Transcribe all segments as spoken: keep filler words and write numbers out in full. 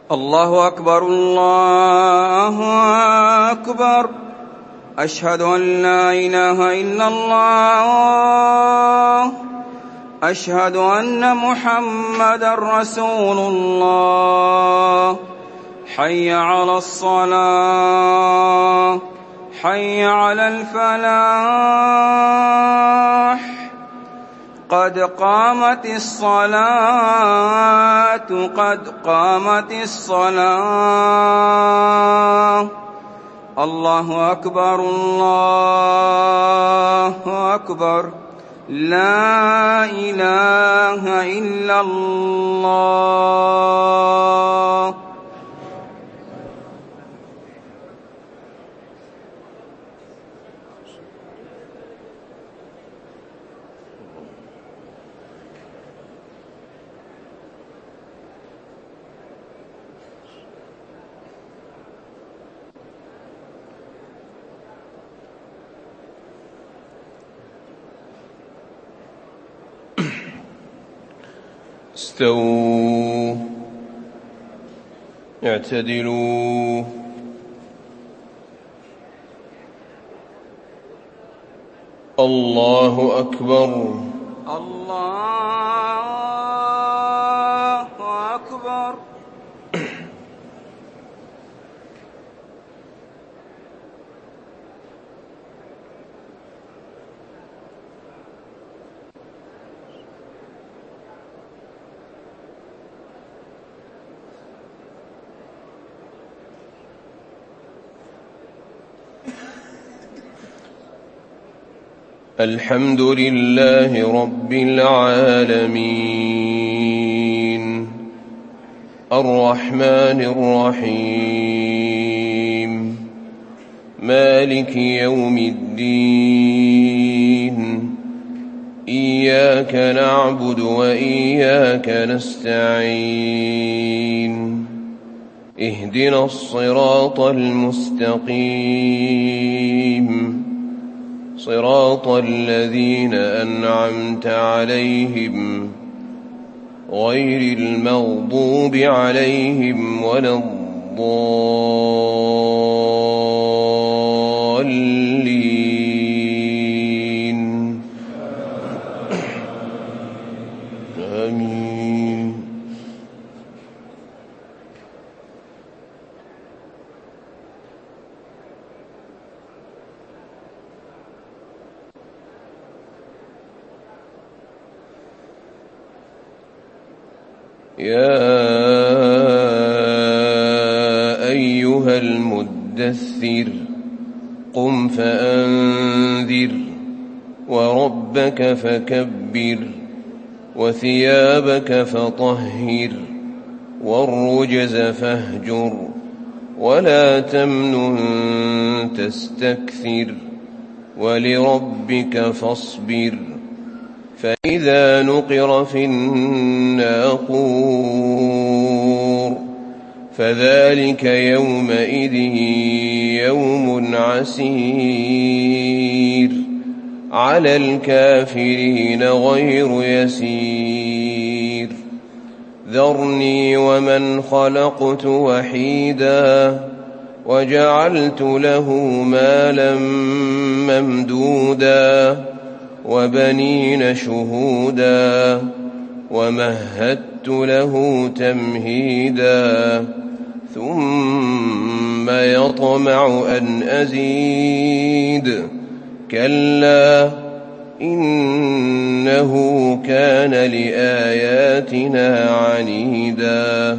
الله أكبر الله أكبر. أشهد أن لا إله إلا الله. أشهد أن محمدًا رسول الله. حي على الصلاة حي على الفلاح. قد قامت الصلاة قد قامت الصلاة. الله أكبر الله أكبر. لا إله إلا الله. استووا اعتدلوا. الله أكبر الله أكبر. الحمد لله رب العالمين الرحمن الرحيم مالك يوم الدين. إياك نعبد وإياك نستعين. اهدنا الصراط المستقيم صراط الذين أنعمت عليهم غير المغضوب عليهم ولا الضالين. آمين. يا أيها المدثر قم فأنذر وربك فكبر وثيابك فطهر والرجز فاهجر ولا تمنن تستكثر ولربك فاصبر. فإذا نقر في الناقور فذلك يومئذ يوم عسير على الكافرين غير يسير. ذرني ومن خلقت وحيدا وجعلت له مالا ممدودا وبنين شهودا ومهدت له تمهيدا ثم يطمع أن أزيد. كلا إنه كان لآياتنا عنيدا.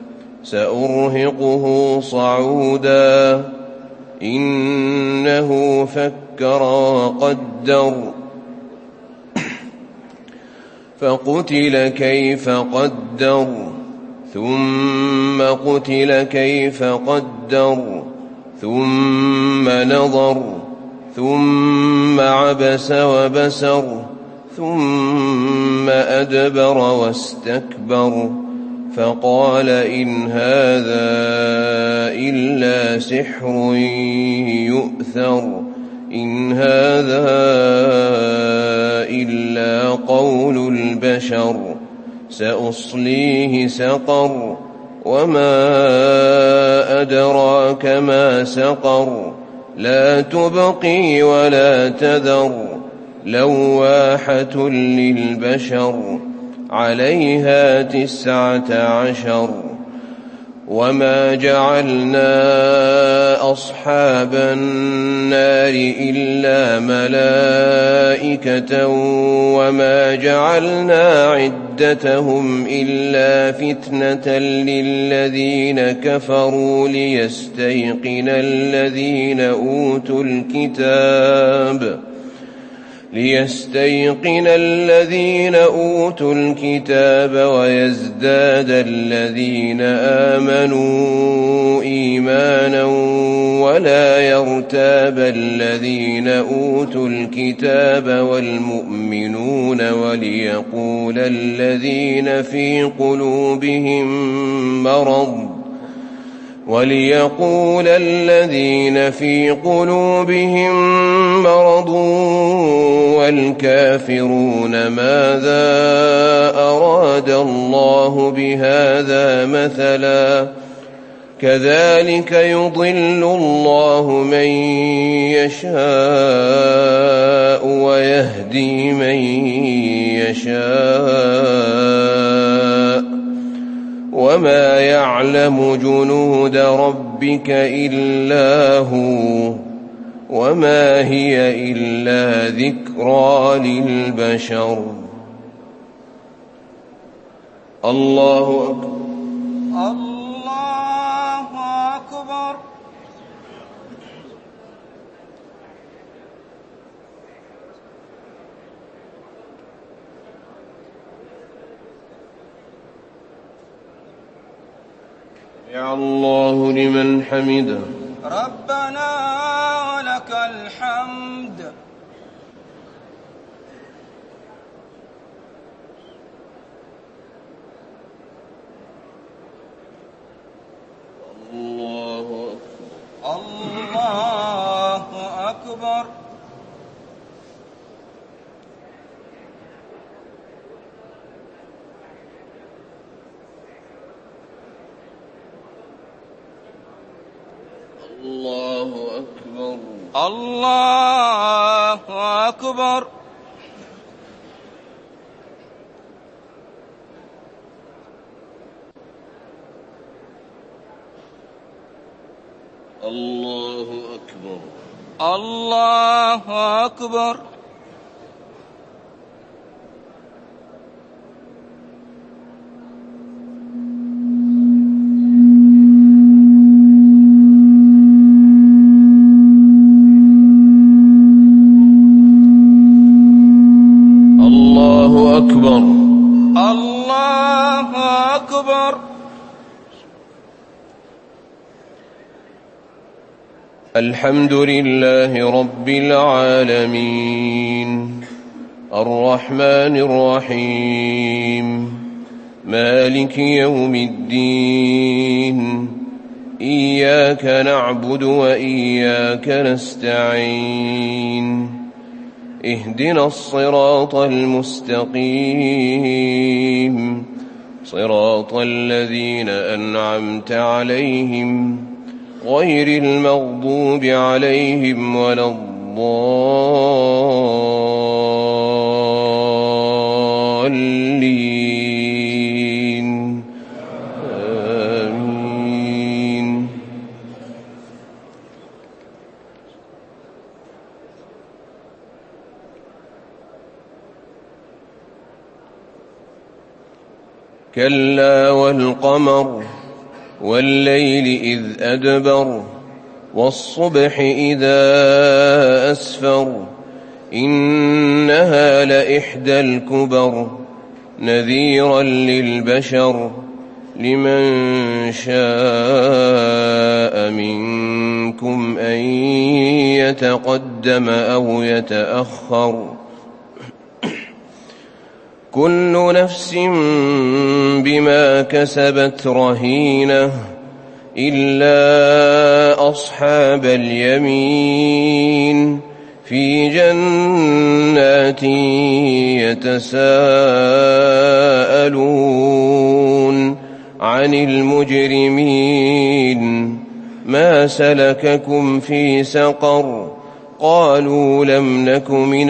سأرهقه صعودا. إنه فكر وقدر فقتل كيف قدر ثم قتل كيف قدر ثم نظر ثم عبس وبسر ثم أدبر واستكبر فقال إن هذا إلا سحر يؤثر. إن هذا إلا قول البشر. سأصليه سقر وما أدراك ما سقر لا تبقي ولا تذر لواحة للبشر عليها تسعة عشر وما جعلنا أصحاب النار إلا ملائكة وما جعلنا عدتهم إلا فتنة للذين كفروا ليستيقن الذين أوتوا الكتاب ليستيقن الذين أوتوا الكتاب ويزداد الذين آمنوا إيمانا ولا يرتاب الذين أوتوا الكتاب والمؤمنون وليقول الذين في قلوبهم مرض وليقول الذين في قلوبهم مرض والكافرون ماذا أراد الله بهذا مثلا كذلك يضل الله من يشاء ويهدي من يشاء وما يعلم جنود ربك إلا هو وما هي إلا ذكرى للبشر. الله أكبر. الله أكبر. يا الله لمن حمده. ربنا ولك الحمد. الله أكبر. الله أكبر. الله أكبر. الله أكبر. الله أكبر. الله أكبر. الله أكبر. الله أكبر. الحمد لله رب العالمين الرحمن الرحيم مالك يوم الدين إياك نعبد وإياك نستعين اهدنا الصراط المستقيم صراط الذين أنعمت عليهم غير المغضوب عليهم ولا الضالين آمين. كلا والقمر والليل إذ أدبر والصبح إذا أسفر إنها لإحدى الكبر نذيرا للبشر لمن شاء منكم أن يتقدم أو يتأخر كل نفس بما كسبت رهينة إلا أصحاب اليمين في جنات يتساءلون عن المجرمين ما سلككم في سقر قالوا لم نك من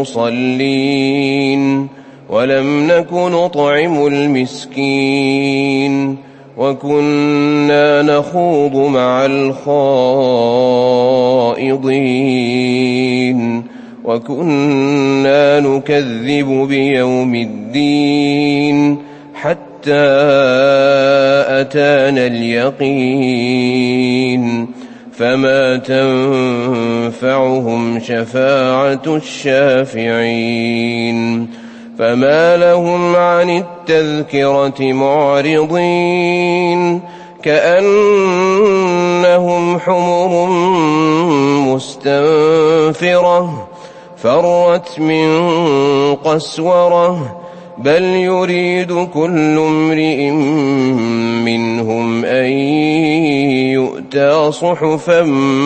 المصلين ولم نك نطعم المسكين وكنا نخوض مع الخائضين وكنا نكذب بيوم الدين حتى أتانا اليقين فما تنفعهم شفاعة الشافعين فما لهم عن التذكرة معرضين كأنهم حمر مستنفرة فرت من قسورة بل يريد كل امرئ منهم أن يؤتى صحفا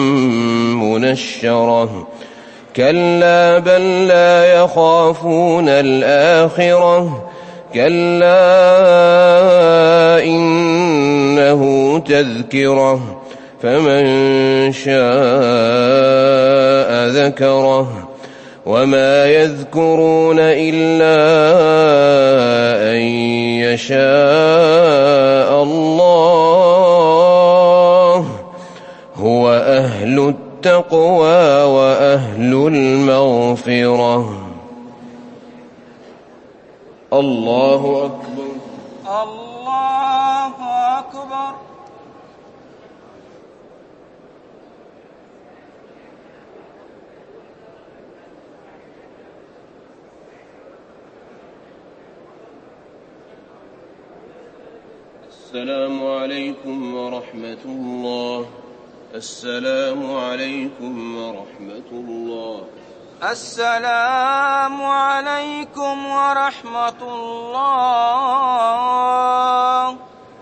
منشرة كلا بل لا يخافون الآخرة كلا إنه تذكرة فمن شاء ذكره وما يذكرون إلا أن يشاء الله هو أهل التقوى وأهل المغفرة. الله أكبر. الله أكبر. السلام عليكم ورحمة الله. السلام عليكم ورحمة الله. السلام عليكم ورحمة الله.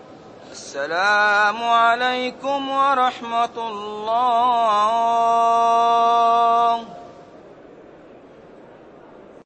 السلام عليكم ورحمة الله.